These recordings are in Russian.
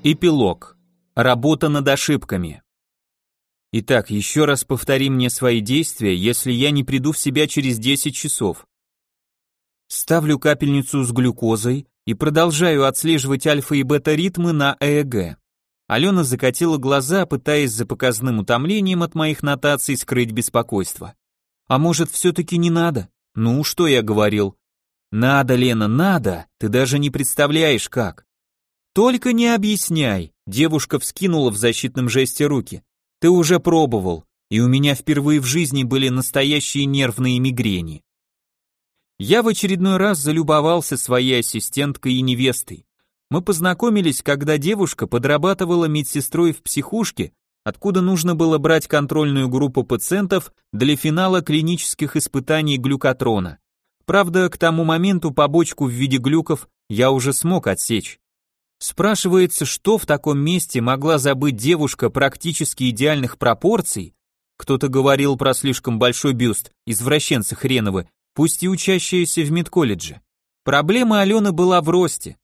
Эпилог. Работа над ошибками. Итак, еще раз повтори мне свои действия, если я не приду в себя через 10 часов. Ставлю капельницу с глюкозой и продолжаю отслеживать альфа и бета ритмы на ЭЭГ. Алена закатила глаза, пытаясь за показным утомлением от моих нотаций скрыть беспокойство. А может, все-таки не надо? Ну, что я говорил? Надо, Лена, надо, ты даже не представляешь как. Только не объясняй, девушка вскинула в защитном жесте руки. Ты уже пробовал, и у меня впервые в жизни были настоящие нервные мигрени. Я в очередной раз залюбовался своей ассистенткой и невестой. Мы познакомились, когда девушка подрабатывала медсестрой в психушке, откуда нужно было брать контрольную группу пациентов для финала клинических испытаний глюкотрона. Правда, к тому моменту побочку в виде глюков я уже смог отсечь. Спрашивается, что в таком месте могла забыть девушка практически идеальных пропорций? Кто-то говорил про слишком большой бюст, извращенцы хреновы, пусть и учащиеся в медколледже. Проблема Алены была в росте,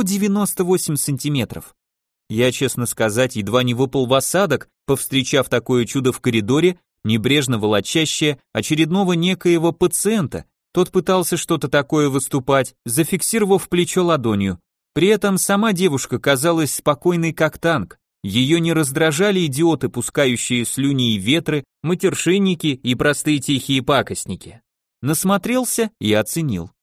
198 сантиметров. Я, честно сказать, едва не выпал в осадок, повстречав такое чудо в коридоре, небрежно волочащее очередного некоего пациента. Тот пытался что-то такое выступать, зафиксировав плечо ладонью. При этом сама девушка казалась спокойной как танк. Ее не раздражали идиоты, пускающие слюни и ветры, матершинники и простые тихие пакостники. Насмотрелся и оценил.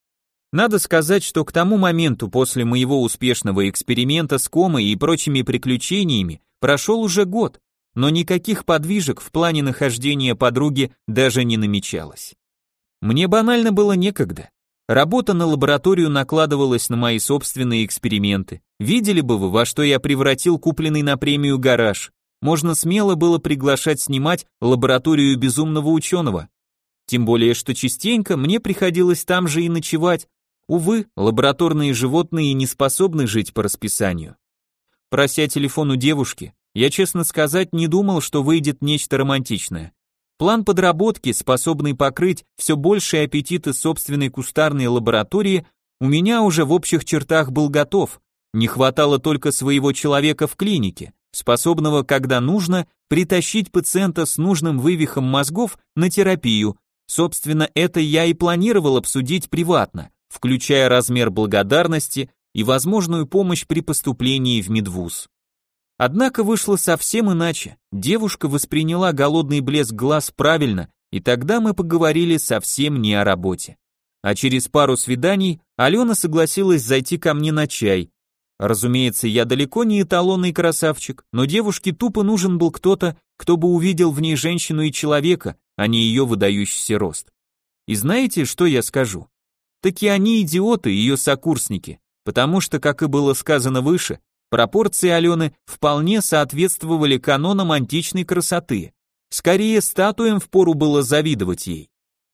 Надо сказать, что к тому моменту после моего успешного эксперимента с комой и прочими приключениями прошел уже год, но никаких подвижек в плане нахождения подруги даже не намечалось. Мне банально было некогда. Работа на лабораторию накладывалась на мои собственные эксперименты. Видели бы вы, во что я превратил купленный на премию гараж. Можно смело было приглашать снимать лабораторию безумного ученого. Тем более, что частенько мне приходилось там же и ночевать. Увы, лабораторные животные не способны жить по расписанию. Прося телефон у девушки, я, честно сказать, не думал, что выйдет нечто романтичное. План подработки, способный покрыть все большие аппетиты собственной кустарной лаборатории, у меня уже в общих чертах был готов. Не хватало только своего человека в клинике, способного, когда нужно, притащить пациента с нужным вывихом мозгов на терапию. Собственно, это я и планировал обсудить приватно, включая размер благодарности и возможную помощь при поступлении в медвуз. Однако вышло совсем иначе. Девушка восприняла голодный блеск глаз правильно, и тогда мы поговорили совсем не о работе. А через пару свиданий Алена согласилась зайти ко мне на чай. Разумеется, я далеко не эталонный красавчик, но девушке тупо нужен был кто-то, кто бы увидел в ней женщину и человека, а не ее выдающийся рост. И знаете, что я скажу? Таки они идиоты, ее сокурсники, потому что, как и было сказано выше, пропорции Алены вполне соответствовали канонам античной красоты. Скорее, статуям впору было завидовать ей.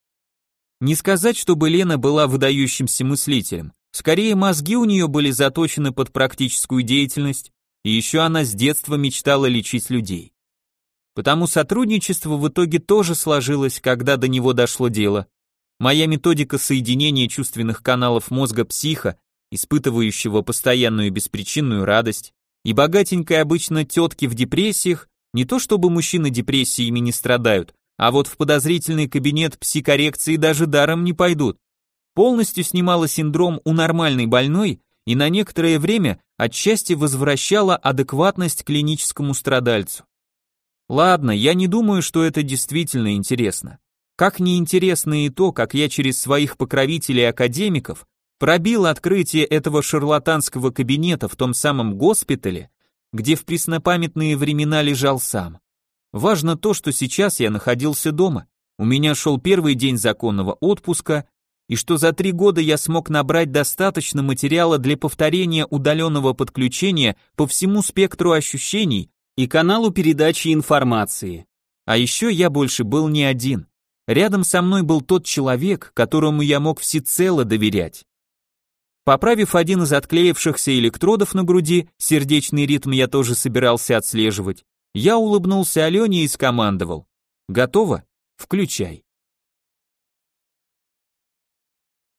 Не сказать, чтобы Лена была выдающимся мыслителем. Скорее, мозги у нее были заточены под практическую деятельность, и еще она с детства мечтала лечить людей. Потому сотрудничество в итоге тоже сложилось, когда до него дошло дело. Моя методика соединения чувственных каналов мозга психа, испытывающего постоянную беспричинную радость, и богатенькой обычно тетки в депрессиях, не то чтобы мужчины депрессиями не страдают, а вот в подозрительный кабинет психорекции даже даром не пойдут, полностью снимала синдром у нормальной больной и на некоторое время отчасти возвращала адекватность клиническому страдальцу. Ладно, я не думаю, что это действительно интересно. Как неинтересно и то, как я через своих покровителей-академиков пробил открытие этого шарлатанского кабинета в том самом госпитале, где в преснопамятные времена лежал сам. Важно то, что сейчас я находился дома, у меня шел первый день законного отпуска, и что за 3 года я смог набрать достаточно материала для повторения удаленного подключения по всему спектру ощущений и каналу передачи информации. А еще я больше был не один. Рядом со мной был тот человек, которому я мог всецело доверять. Поправив один из отклеившихся электродов на груди, сердечный ритм я тоже собирался отслеживать, я улыбнулся Алене и скомандовал: «Готово? Включай».